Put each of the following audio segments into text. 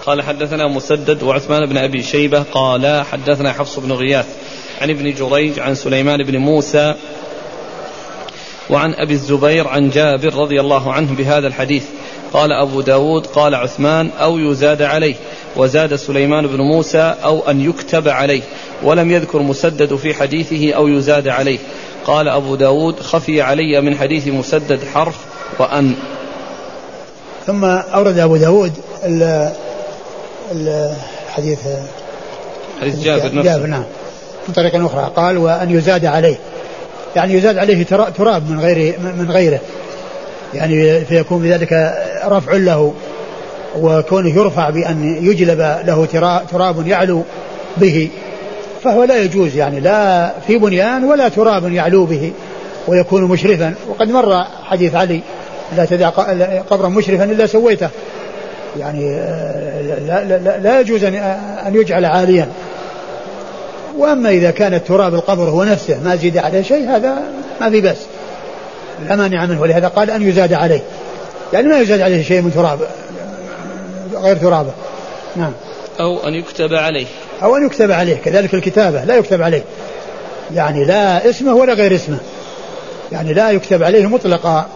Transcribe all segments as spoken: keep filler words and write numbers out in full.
قال حدثنا مسدد وعثمان بن أبي شيبة قال حدثنا حفص بن غياث عن ابن جريج عن سليمان بن موسى وعن أبي الزبير عن جابر رضي الله عنه بهذا الحديث. قال أبو داود قال عثمان أو يزاد عليه، وزاد سليمان بن موسى أو أن يكتب عليه، ولم يذكر مسدد في حديثه أو يزاد عليه. قال أبو داود خفي علي من حديث مسدد حرف وأن. ثم أورد أبو داود الحديث حديث جابر نفسه جابر نعم من طريقة أخرى. قال وأن يزاد عليه، يعني يزاد عليه تراب من غير من غيره، يعني فيكون بذلك رفع له، وكونه يرفع بأن يجلب له تراب يعلو به، فهو لا يجوز، يعني لا في بنيان ولا تراب يعلو به ويكون مشرفا. وقد مر حديث علي لا تدع قبرا مشرفا إلا سويته، يعني لا, لا, لا يجوز أن يجعل عاليا. وأما إذا كان التراب القبر هو نفسه ما زيد عليه شيء هذا ما في بس، لا مانع منه. ولهذا قال أن يزاد عليه، يعني ما يزاد عليه شيء من تراب غير ترابه. نعم. أو أن يكتب عليه، أو أن يكتب عليه، كذلك الكتابة لا يكتب عليه، يعني لا اسمه ولا غير اسمه، يعني لا يكتب عليه مطلقا.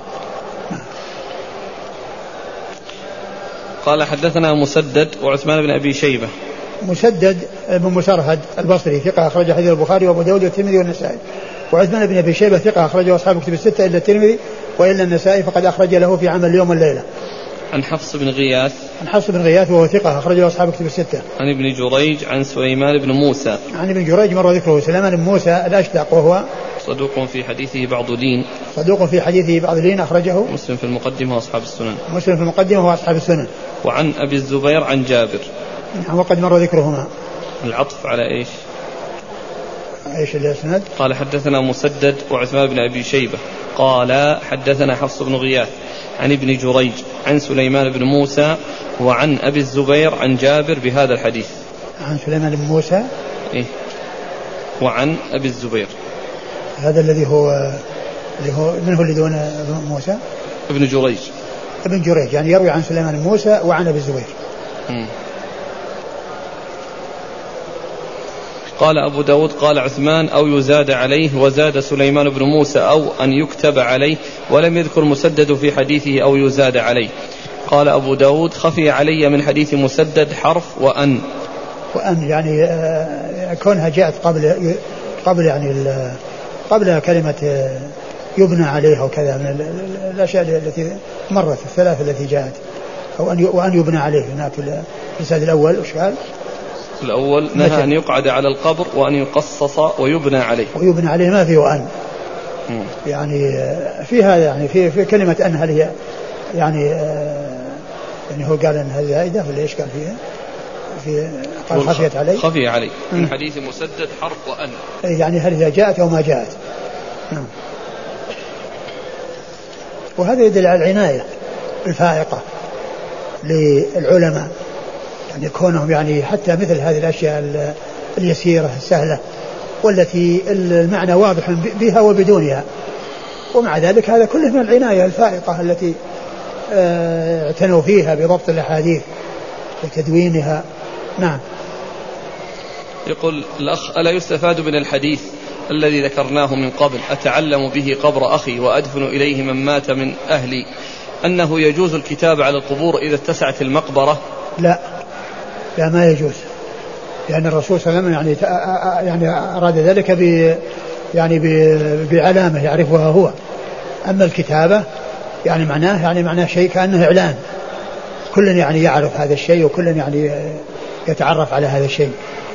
قال حدثنا مسدد وعثمان بن أبي شيبة. مسدد بن مسرهد البصري ثقة أخرج حديث البخاري وأبو داود والترمذي والنسائي. وعثمان بن أبي شيبة ثقة أخرجه أصحاب كتب الستة إلا الترمذي وإلا النسائي فقد أخرج له في عمل اليوم والليلة. عن حفص بن غياث. عن حفص بن غياث وهو ثقة أخرجه أصحاب كتب الستة. عن ابن جريج عن سليمان بن موسى. عن ابن جريج مر ذكره. سليمان بن موسى الأشدق وهو صدوق في حديثه بعض لين. صدوق في حديثه بعض لين أخرجه مسلم في المقدمة وأصحاب السنن. مسلم في المقدمة وأصحاب السنن. وعن أبي الزبير عن جابر. وقد مر ذكرهما. العطف على إيش؟ ايش الاسناد؟ قال حدثنا مسدد وعثمان بن ابي شيبه قال حدثنا حفص بن غياث عن ابن جريج عن سليمان بن موسى وعن ابي الزبير عن جابر بهذا الحديث. عن سليمان بن موسى إيه؟ وعن ابي الزبير. هذا الذي هو اللي هو من هو اللي دون موسى؟ ابن جريج. ابن جريج يعني يروي عن سليمان بن موسى وعن ابي الزبير. م. قال أبو داود قال عثمان أو يزاد عليه، وزاد سليمان بن موسى أو أن يكتب عليه، ولم يذكر مسدد في حديثه أو يزاد عليه. قال أبو داود خفي علي من حديث مسدد حرف وأن. وأن يعني كونها جاءت قبل قبل يعني قبل كلمة يبنى عليها وكذا من الأشياء التي مرت الثلاث التي جاءت، أو أن وأن يبنى عليه. هناك الإسناد الأول وش قال؟ الأول نهى أن يقعد على القبر وأن يقصص ويبنى عليه. ويبنى عليه ما فيه وأن. م. يعني في هذا يعني في في كلمة أن هل هي يعني يعني هو قال أن هذه زائدة ولا إيش قال فيها؟ في قال خفيت عليه. خفي عليه من حديث مسدد حرف وأن. يعني هل هي جاءت أو ما جاءت. م. وهذا يدل على العناية الفائقة للعلماء، يعني كونهم يعني حتى مثل هذه الأشياء اليسيرة السهلة والتي المعنى واضح بها وبدونها، ومع ذلك هذا كله من العناية الفائقة التي اعتنوا فيها بضبط الأحاديث وتدوينها. نعم. يقول الأخ ألا يستفاد من الحديث الذي ذكرناه من قبل أتعلم به قبر أخي وأدفن إليه من مات من أهلي أنه يجوز الكتاب على القبور إذا اتسعت المقبرة؟ لا لا ما يجوز، لأن الرسول صلى الله عليه وسلم يعني يعني أراد ذلك ب يعني بعلامة يعرفها هو. أما الكتابة يعني معناه يعني معناه شيء كأنه إعلان، كل يعني يعرف هذا الشيء وكل يعني يتعرف على هذا الشيء.